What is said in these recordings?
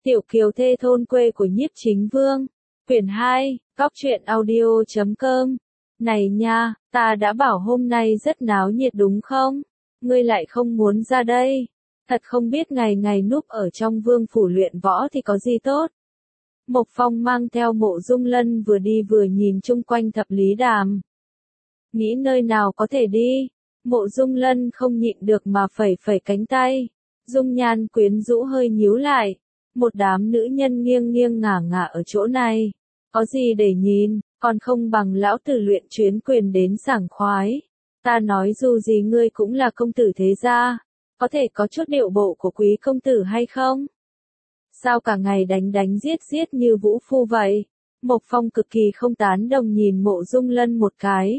Tiểu kiều thê thôn quê của Nhiếp Chính Vương. Quyển 2, Góc truyện audio.com. Này nha, ta đã bảo hôm nay rất náo nhiệt đúng không? Ngươi lại không muốn ra đây. Thật không biết ngày ngày núp ở trong vương phủ luyện võ thì có gì tốt. Mộc Phong mang theo Mộ Dung Lân vừa đi vừa nhìn chung quanh Thập Lý Đàm. Nghĩ nơi nào có thể đi. Mộ Dung Lân không nhịn được mà phẩy phẩy cánh tay. Dung nhan quyến rũ hơi nhíu lại. Một đám nữ nhân nghiêng nghiêng ngả ngả ở chỗ này. Có gì để nhìn, còn không bằng lão tử luyện chuyến quyền đến sảng khoái. Ta nói dù gì ngươi cũng là công tử thế gia, có thể có chút điệu bộ của quý công tử hay không? Sao cả ngày đánh đánh giết giết như vũ phu vậy? Mộc Phong cực kỳ không tán đồng nhìn Mộ Dung Lân một cái.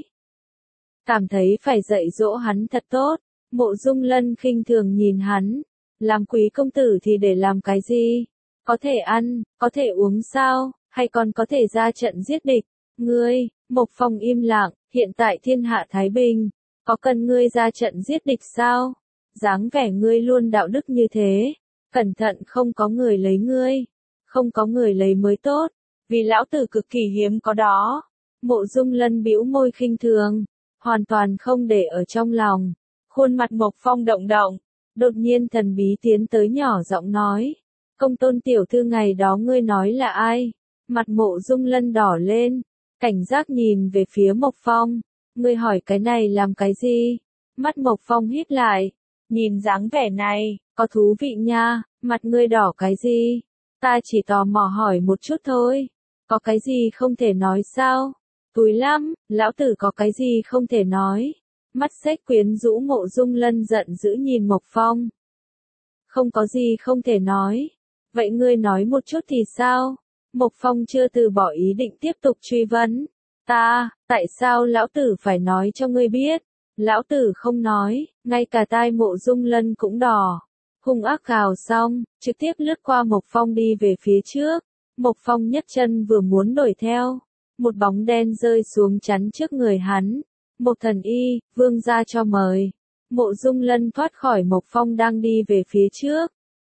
Cảm thấy phải dạy dỗ hắn thật tốt. Mộ Dung Lân khinh thường nhìn hắn. Làm quý công tử thì để làm cái gì? Có thể ăn, có thể uống sao, hay còn có thể ra trận giết địch? Ngươi, Mộc Phong im lặng, hiện tại thiên hạ thái bình, có cần ngươi ra trận giết địch sao? Dáng vẻ ngươi luôn đạo đức như thế, cẩn thận không có người lấy ngươi, không có người lấy mới tốt, vì lão tử cực kỳ hiếm có đó. Mộ Dung Lân bĩu môi khinh thường, hoàn toàn không để ở trong lòng. Khuôn mặt Mộc Phong động động, đột nhiên thần bí tiến tới nhỏ giọng nói, công tôn tiểu thư ngày đó ngươi nói là ai? Mặt Mộ Dung Lân đỏ lên, cảnh giác nhìn về phía Mộc Phong, ngươi hỏi cái này làm cái gì? Mắt Mộc Phong híp lại, nhìn dáng vẻ này, có thú vị nha, mặt ngươi đỏ cái gì? Ta chỉ tò mò hỏi một chút thôi, có cái gì không thể nói sao? Túi lắm, lão tử có cái gì không thể nói? Mắt xếch quyến rũ Mộ Dung Lân giận dữ nhìn Mộc Phong. Không có gì không thể nói. Vậy ngươi nói một chút thì sao? Mộc Phong chưa từ bỏ ý định tiếp tục truy vấn. Tại sao lão tử phải nói cho ngươi biết? Lão tử không nói, ngay cả tai Mộ Dung Lân cũng đỏ. Hung ác gào xong, trực tiếp lướt qua Mộc Phong đi về phía trước. Mộc Phong nhấc chân vừa muốn đuổi theo. Một bóng đen rơi xuống chắn trước người hắn. Mộc thần y, vương gia cho mời. Mộ Dung Lân thoát khỏi Mộc Phong đang đi về phía trước.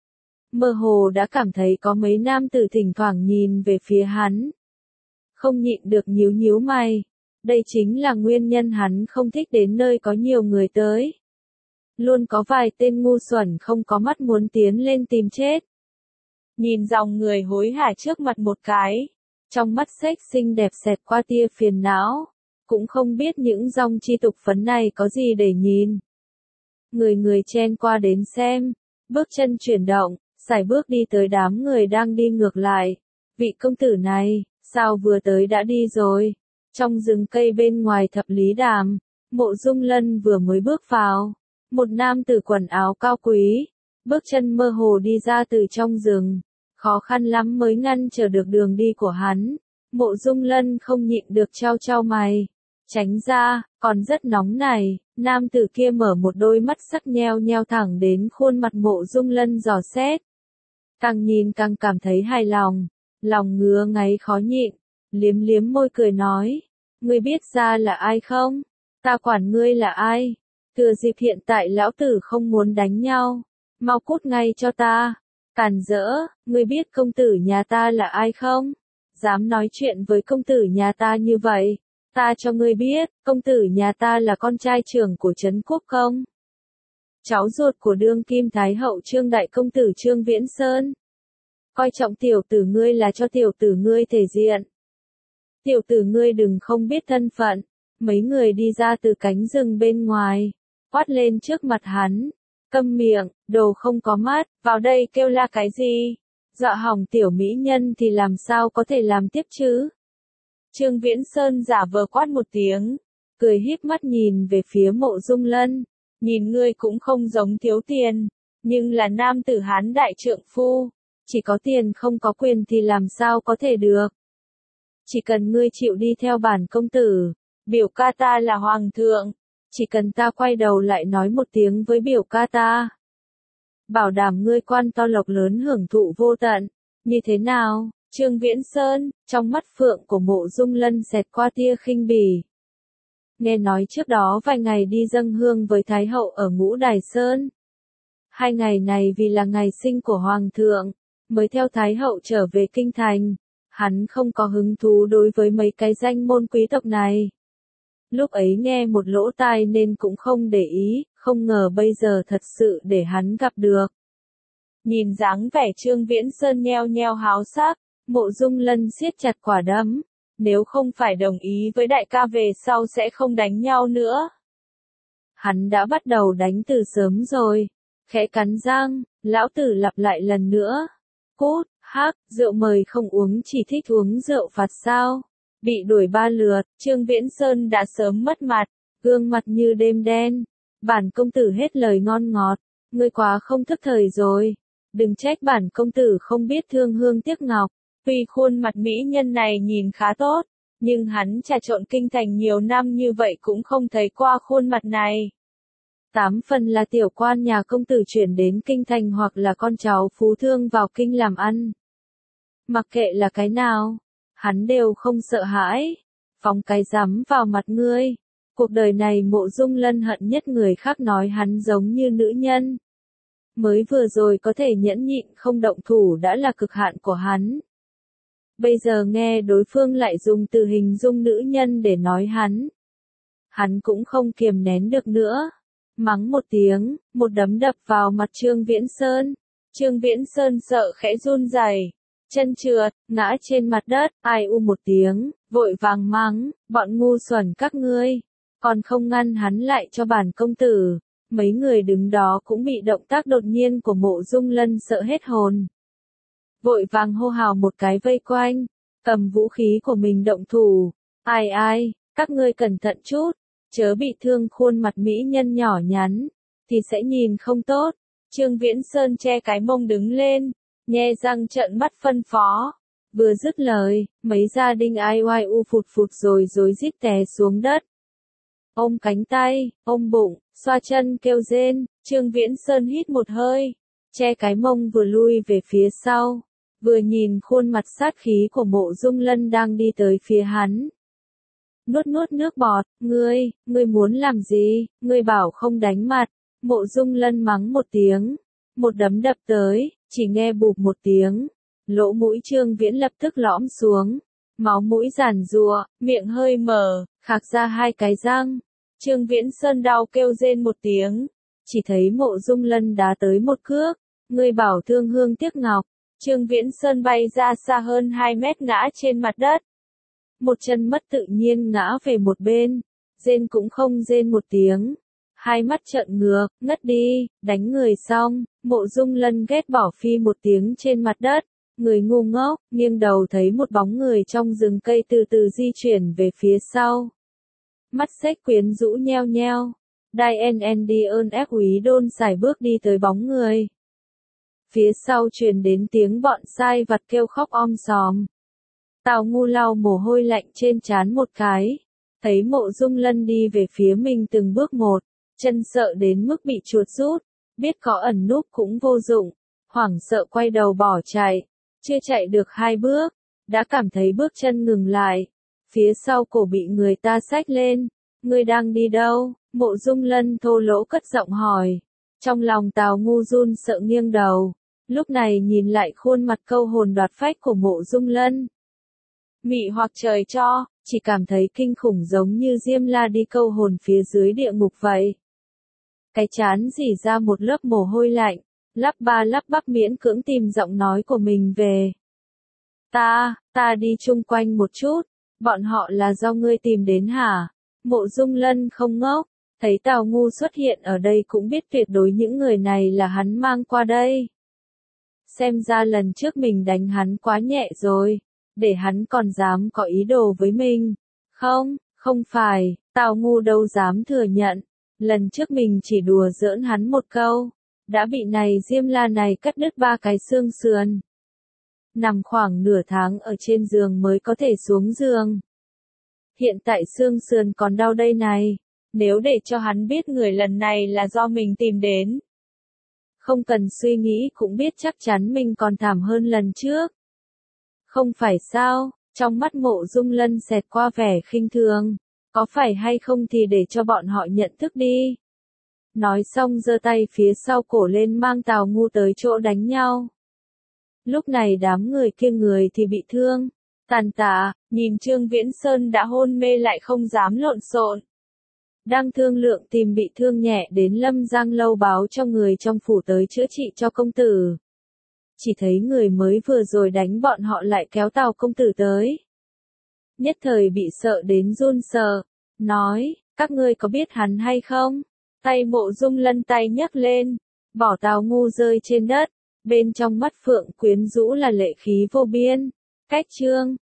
Mơ hồ đã cảm thấy có mấy nam tử thỉnh thoảng nhìn về phía hắn. Không nhịn được nhíu nhíu mày. Đây chính là nguyên nhân hắn không thích đến nơi có nhiều người tới. Luôn có vài tên ngu xuẩn không có mắt muốn tiến lên tìm chết. Nhìn dòng người hối hả trước mặt một cái. Trong mắt xếch xinh đẹp xẹt qua tia phiền não. Cũng không biết những dòng chi tục phấn này có gì để nhìn. Người chen qua đến xem. Bước chân chuyển động, sải bước đi tới đám người đang đi ngược lại. Vị công tử này, sao vừa tới đã đi rồi? Trong rừng cây bên ngoài Thập Lý Đàm, Mộ Dung Lân vừa mới bước vào. Một nam tử quần áo cao quý, bước chân mơ hồ đi ra từ trong rừng. Khó khăn lắm mới ngăn trở được đường đi của hắn. Mộ Dung Lân không nhịn được trao trao mày. Tránh ra, còn rất nóng này. Nam tử kia mở một đôi mắt sắc nheo nheo thẳng đến khuôn mặt Mộ Dung Lân dò xét. Càng nhìn càng cảm thấy hài lòng. Lòng ngứa ngáy khó nhịn. Liếm liếm môi cười nói. Ngươi biết ra là ai không? Ta quản ngươi là ai? Thừa dịp hiện tại lão tử không muốn đánh nhau. Mau cút ngay cho ta. Càn rỡ, ngươi biết công tử nhà ta là ai không? Dám nói chuyện với công tử nhà ta như vậy. Ta cho ngươi biết, công tử nhà ta là con trai trưởng của Trấn Quốc Công. Cháu ruột của đương kim thái hậu Trương đại công tử Trương Viễn Sơn. Coi trọng tiểu tử ngươi là cho tiểu tử ngươi thể diện. Tiểu tử ngươi đừng không biết thân phận. Mấy người đi ra từ cánh rừng bên ngoài, quát lên trước mặt hắn. Câm miệng, đồ không có mắt, vào đây kêu la cái gì? Dọa hỏng tiểu mỹ nhân thì làm sao có thể làm tiếp chứ? Trương Viễn Sơn giả vờ quát một tiếng, cười híp mắt nhìn về phía Mộ Dung Lân. Nhìn ngươi cũng không giống thiếu tiền, nhưng là nam tử Hán đại trượng phu. Chỉ có tiền không có quyền thì làm sao có thể được? Chỉ cần ngươi chịu đi theo bản công tử, biểu ca ta là hoàng thượng. Chỉ cần ta quay đầu lại nói một tiếng với biểu ca ta. Bảo đảm ngươi quan to lộc lớn hưởng thụ vô tận. Như thế nào, Trương Viễn Sơn? Trong mắt phượng của Mộ Dung Lân xẹt qua tia khinh bỉ. Nghe nói trước đó vài ngày đi dâng hương với Thái hậu ở Ngũ Đài Sơn. 2 ngày này vì là ngày sinh của hoàng thượng, mới theo Thái hậu trở về kinh thành. Hắn không có hứng thú đối với mấy cái danh môn quý tộc này. Lúc ấy nghe một lỗ tai nên cũng không để ý, không ngờ bây giờ thật sự để hắn gặp được. Nhìn dáng vẻ Trương Viễn Sơn nheo nheo háo sắc, Mộ Dung Lân siết chặt quả đấm. Nếu không phải đồng ý với đại ca về sau sẽ không đánh nhau nữa. Hắn đã bắt đầu đánh từ sớm rồi. Khẽ cắn răng, lão tử lặp lại lần nữa. Cút, hắc, rượu mời không uống chỉ thích uống rượu phạt sao. Bị đuổi 3 lượt, Trương Viễn Sơn đã sớm mất mặt, gương mặt như đêm đen. Bản công tử hết lời ngon ngọt, ngươi quá không thức thời rồi. Đừng trách bản công tử không biết thương hương tiếc ngọc. Tuy khuôn mặt mỹ nhân này nhìn khá tốt, nhưng hắn trà trộn kinh thành nhiều năm như vậy cũng không thấy qua khuôn mặt này. 8 phần là tiểu quan nhà công tử chuyển đến kinh thành hoặc là con cháu phú thương vào kinh làm ăn. Mặc kệ là cái nào, hắn đều không sợ hãi, phóng cái rắm vào mặt ngươi. Cuộc đời này Mộ Dung Lân hận nhất người khác nói hắn giống như nữ nhân. Mới vừa rồi có thể nhẫn nhịn không động thủ đã là cực hạn của hắn. Bây giờ nghe đối phương lại dùng từ hình dung nữ nhân để nói hắn. Hắn cũng không kiềm nén được nữa. Mắng một tiếng, một đấm đập vào mặt Trương Viễn Sơn. Trương Viễn Sơn sợ khẽ run rẩy, chân trượt, ngã trên mặt đất, ai u một tiếng, vội vàng mắng, bọn ngu xuẩn các ngươi, còn không ngăn hắn lại cho bản công tử. Mấy người đứng đó cũng bị động tác đột nhiên của Mộ Dung Lân sợ hết hồn. Vội vàng hô hào một cái vây quanh, cầm vũ khí của mình động thủ. Ai ai, các ngươi cẩn thận chút, chớ bị thương khuôn mặt mỹ nhân nhỏ nhắn, thì sẽ nhìn không tốt. Trương Viễn Sơn che cái mông đứng lên, nhe răng trợn mắt phân phó. Vừa dứt lời, mấy gia đình ai oai u phụt phụt rồi rối rít té xuống đất. Ôm cánh tay, ôm bụng, xoa chân kêu rên, Trương Viễn Sơn hít một hơi, che cái mông vừa lui về phía sau, vừa nhìn khuôn mặt sát khí của Mộ Dung Lân đang đi tới phía hắn. Nuốt nuốt nước bọt, ngươi muốn làm gì, ngươi bảo không đánh mặt. Mộ Dung Lân mắng một tiếng, một đấm đập tới, chỉ nghe bụp một tiếng, lỗ mũi Trương Viễn lập tức lõm xuống, máu mũi giàn giụa, miệng hơi mở, khạc ra 2 cái răng. Trương Viễn Sơn đau kêu rên một tiếng, chỉ thấy Mộ Dung Lân đá tới một cước, ngươi bảo thương hương tiếc ngọc. Trương Viễn Sơn bay ra xa hơn 2 mét ngã trên mặt đất. Một chân mất tự nhiên ngã về một bên, rên cũng không rên một tiếng. 2 mắt trợn ngược, ngất đi, đánh người xong, Mộ Dung Lân ghét bỏ phi một tiếng trên mặt đất. Người ngu ngốc, nghiêng đầu thấy một bóng người trong rừng cây từ từ di chuyển về phía sau. Mắt xếch quyến rũ nheo nheo. Diane ơn úy đôn sải bước đi tới bóng người. Phía sau truyền đến tiếng bọn sai vặt kêu khóc om sòm. Tào Ngu lau mồ hôi lạnh trên trán một cái. Thấy Mộ Dung Lân đi về phía mình từng bước một, chân sợ đến mức bị chuột rút, biết có ẩn núp cũng vô dụng, hoảng sợ quay đầu bỏ chạy, chưa chạy được 2 bước, đã cảm thấy bước chân ngừng lại, phía sau cổ bị người ta xách lên, ngươi đang đi đâu? Mộ Dung Lân thô lỗ cất giọng hỏi, trong lòng Tào Ngu run sợ nghiêng đầu, lúc này nhìn lại khuôn mặt câu hồn đoạt phách của Mộ Dung Lân. Mị hoặc trời cho, chỉ cảm thấy kinh khủng giống như Diêm La đi câu hồn phía dưới địa ngục vậy. Cái trán rỉ ra một lớp mồ hôi lạnh, lắp ba lắp bắp miễn cưỡng tìm giọng nói của mình về. Ta đi chung quanh một chút, bọn họ là do ngươi tìm đến hả? Mộ Dung Lân không ngốc, thấy Tào Ngu xuất hiện ở đây cũng biết tuyệt đối những người này là hắn mang qua đây. Xem ra lần trước mình đánh hắn quá nhẹ rồi, để hắn còn dám có ý đồ với mình. Không phải, Tào Ngu đâu dám thừa nhận, lần trước mình chỉ đùa giỡn hắn một câu, đã bị này Diêm La này cắt đứt 3 cái xương sườn. Nằm khoảng nửa tháng ở trên giường mới có thể xuống giường. Hiện tại xương sườn còn đau đây này, nếu để cho hắn biết người lần này là do mình tìm đến. Không cần suy nghĩ cũng biết chắc chắn mình còn thảm hơn lần trước. Không phải sao, trong mắt Mộ Dung Lân xẹt qua vẻ khinh thường, có phải hay không thì để cho bọn họ nhận thức đi. Nói xong giơ tay phía sau cổ lên mang Tào Ngu tới chỗ đánh nhau. Lúc này đám người kia người thì bị thương, tàn tạ, nhìn Trương Viễn Sơn đã hôn mê lại không dám lộn xộn. Đang thương lượng tìm bị thương nhẹ đến Lâm Giang Lâu báo cho người trong phủ tới chữa trị cho công tử. Chỉ thấy người mới vừa rồi đánh bọn họ lại kéo Tào công tử tới. Nhất thời bị sợ đến run sợ, nói, các ngươi có biết hắn hay không? Tay Mộ Dung Lân tay nhấc lên, bỏ Tào Ngu rơi trên đất, bên trong mắt Phượng Quyến rũ là lệ khí vô biên. Cách chương